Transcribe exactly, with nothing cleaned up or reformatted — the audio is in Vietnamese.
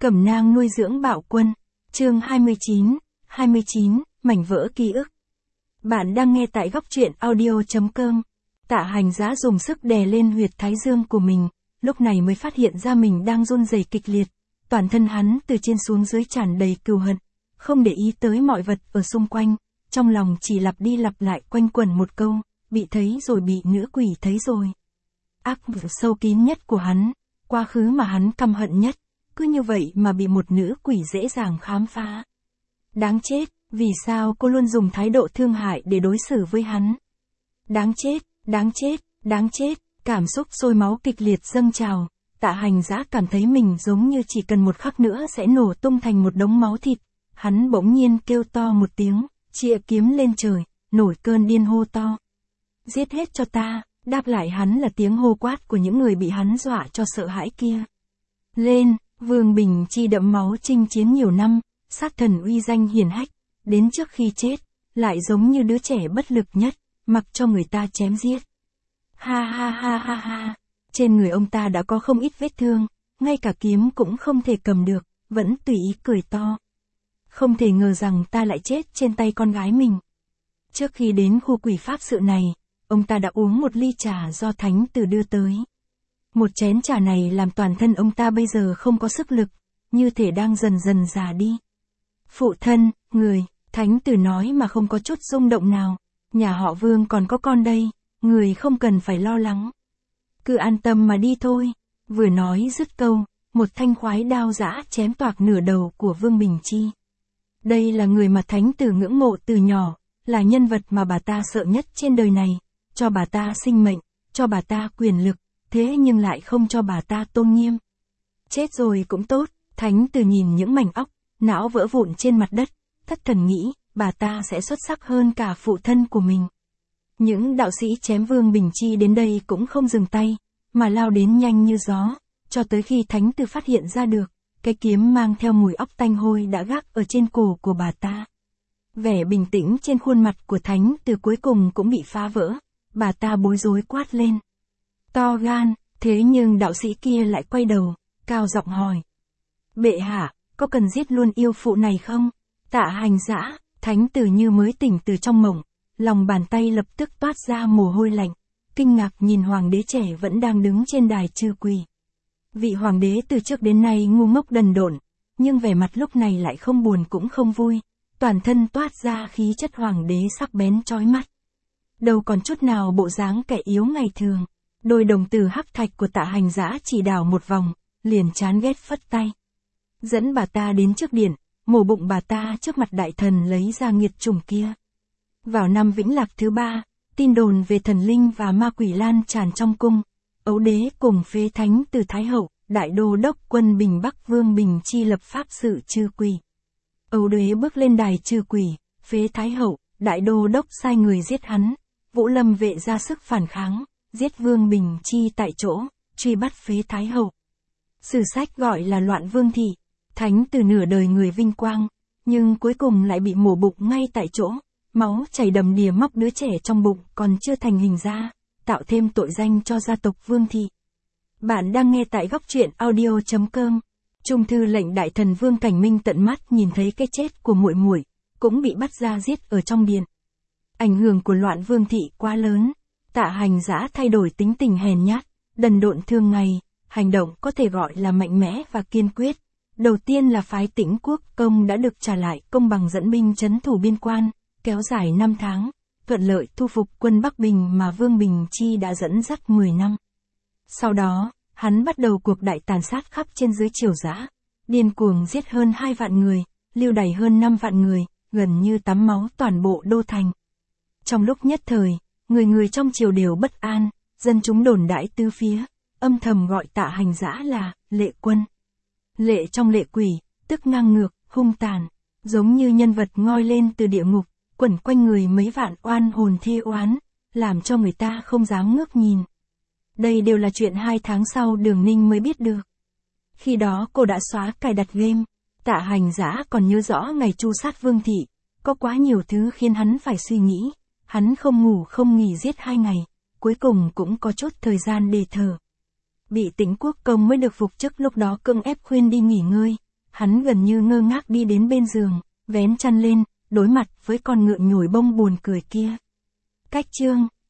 Cẩm nang nuôi dưỡng bạo quân. Chương hai mươi chín, hai mươi chín, mảnh vỡ ký ức. Bạn đang nghe tại góc truyện audio chấm com. Tạ Hành Dã dùng sức đè lên huyệt thái dương của mình, lúc này mới phát hiện ra mình đang run rẩy kịch liệt. Toàn thân hắn từ trên xuống dưới tràn đầy cừu hận, không để ý tới mọi vật ở xung quanh, trong lòng chỉ lặp đi lặp lại quanh quẩn một câu, bị thấy rồi bị nữ quỷ thấy rồi. Ác mộng sâu kín nhất của hắn, quá khứ mà hắn căm hận nhất, cứ như vậy mà bị một nữ quỷ dễ dàng khám phá. Đáng chết, vì sao cô luôn dùng thái độ thương hại để đối xử với hắn? Đáng chết, đáng chết, đáng chết, cảm xúc sôi máu kịch liệt dâng trào, Tạ Hành Dã cảm thấy mình giống như chỉ cần một khắc nữa sẽ nổ tung thành một đống máu thịt. Hắn bỗng nhiên kêu to một tiếng, chĩa kiếm lên trời, nổi cơn điên hô to. Giết hết cho ta, đáp lại hắn là tiếng hô quát của những người bị hắn dọa cho sợ hãi kia. Lên, Vương Bình Chi đẫm máu chinh chiến nhiều năm, sát thần uy danh hiển hách, đến trước khi chết, lại giống như đứa trẻ bất lực nhất, mặc cho người ta chém giết. Ha ha ha ha ha, trên người ông ta đã có không ít vết thương, ngay cả kiếm cũng không thể cầm được, vẫn tùy ý cười to. Không thể ngờ rằng ta lại chết trên tay con gái mình. Trước khi đến khu quỷ pháp sự này, ông ta đã uống một ly trà do thánh tử đưa tới. Một chén trà này làm toàn thân ông ta bây giờ không có sức lực, như thể đang dần dần già đi. Phụ thân, người, thánh tử nói mà không có chút rung động nào, nhà họ Vương còn có con đây, người không cần phải lo lắng. Cứ an tâm mà đi thôi. Vừa nói dứt câu, một thanh khoái đao giã chém toạc nửa đầu của Vương Bình Chi. Đây là người mà thánh tử ngưỡng mộ từ nhỏ, là nhân vật mà bà ta sợ nhất trên đời này, cho bà ta sinh mệnh, cho bà ta quyền lực, thế nhưng lại không cho bà ta tôn nghiêm. Chết rồi cũng tốt, thánh tử nhìn những mảnh óc, não vỡ vụn trên mặt đất, thất thần nghĩ, bà ta sẽ xuất sắc hơn cả phụ thân của mình. Những đạo sĩ chém Vương Bình Chi đến đây cũng không dừng tay, mà lao đến nhanh như gió, cho tới khi thánh tử phát hiện ra được, cái kiếm mang theo mùi óc tanh hôi đã gác ở trên cổ của bà ta. Vẻ bình tĩnh trên khuôn mặt của thánh tử cuối cùng cũng bị phá vỡ, bà ta bối rối quát lên. To gan, thế nhưng đạo sĩ kia lại quay đầu, cao giọng hỏi. Bệ hạ, có cần giết luôn yêu phụ này không? Tạ Hành Dã, thánh tử như mới tỉnh từ trong mộng, lòng bàn tay lập tức toát ra mồ hôi lạnh, kinh ngạc nhìn hoàng đế trẻ vẫn đang đứng trên đài trừ quỷ. Vị hoàng đế từ trước đến nay ngu ngốc đần độn, nhưng vẻ mặt lúc này lại không buồn cũng không vui, toàn thân toát ra khí chất hoàng đế sắc bén chói mắt. Đâu còn chút nào bộ dáng kẻ yếu ngày thường, đôi đồng tử hắc thạch của Tạ Hành Dã chỉ đảo một vòng, liền chán ghét phất tay. Dẫn bà ta đến trước điện, mổ bụng bà ta trước mặt đại thần lấy ra nghiệt chủng kia. Vào năm Vĩnh Lạc thứ ba, tin đồn về thần linh và ma quỷ lan tràn trong cung. Ấu đế cùng phế thánh từ Thái hậu, đại đô đốc quân Bình Bắc Vương Bình Chi lập pháp sự trừ quỷ. Ấu đế bước lên đài trừ quỷ, phế Thái hậu, đại đô đốc sai người giết hắn. Vũ Lâm vệ ra sức phản kháng, giết Vương Bình Chi tại chỗ, truy bắt phế Thái hậu. Sử sách gọi là loạn vương thị, thánh từ nửa đời người vinh quang, nhưng cuối cùng lại bị mổ bụng ngay tại chỗ, máu chảy đầm đìa móc đứa trẻ trong bụng còn chưa thành hình ra, tạo thêm tội danh cho gia tộc Vương thị. Bạn đang nghe tại góc truyện audio chấm com. Trung thư lệnh đại thần Vương Cảnh Minh tận mắt nhìn thấy cái chết của muội muội, cũng bị bắt ra giết ở trong điện. Ảnh hưởng của loạn vương thị quá lớn, Tạ Hành Dã thay đổi tính tình hèn nhát, đần độn thường ngày, hành động có thể gọi là mạnh mẽ và kiên quyết. Đầu tiên là phái Tĩnh Quốc Công đã được trả lại công bằng dẫn binh trấn thủ biên quan, kéo dài năm tháng, thuận lợi thu phục quân Bắc Bình mà Vương Bình Chi đã dẫn dắt mười năm. Sau đó, hắn bắt đầu cuộc đại tàn sát khắp trên dưới triều Dã, điên cuồng giết hơn hai vạn người, lưu đày hơn năm vạn người, gần như tắm máu toàn bộ đô thành. Trong lúc nhất thời, người người trong triều đều bất an, dân chúng đồn đãi tứ phía, âm thầm gọi Tạ Hành Dã là lệ quân. Lệ trong lệ quỷ, tức ngang ngược, hung tàn, giống như nhân vật ngoi lên từ địa ngục, quẩn quanh người mấy vạn oan hồn thi oán, làm cho người ta không dám ngước nhìn. Đây đều là chuyện hai tháng sau Đường Ninh mới biết được. Khi đó cô đã xóa cài đặt game, Tạ Hành Dã còn nhớ rõ ngày tru sát Vương thị, có quá nhiều thứ khiến hắn phải suy nghĩ, hắn không ngủ không nghỉ giết hai ngày, cuối cùng cũng có chút thời gian để thở. Bị Tĩnh Quốc Công mới được phục chức lúc đó cưỡng ép khuyên đi nghỉ ngơi, Hắn gần như ngơ ngác đi đến bên giường, vén chăn lên, đối mặt với con ngựa nhồi bông buồn cười kia. Cách chương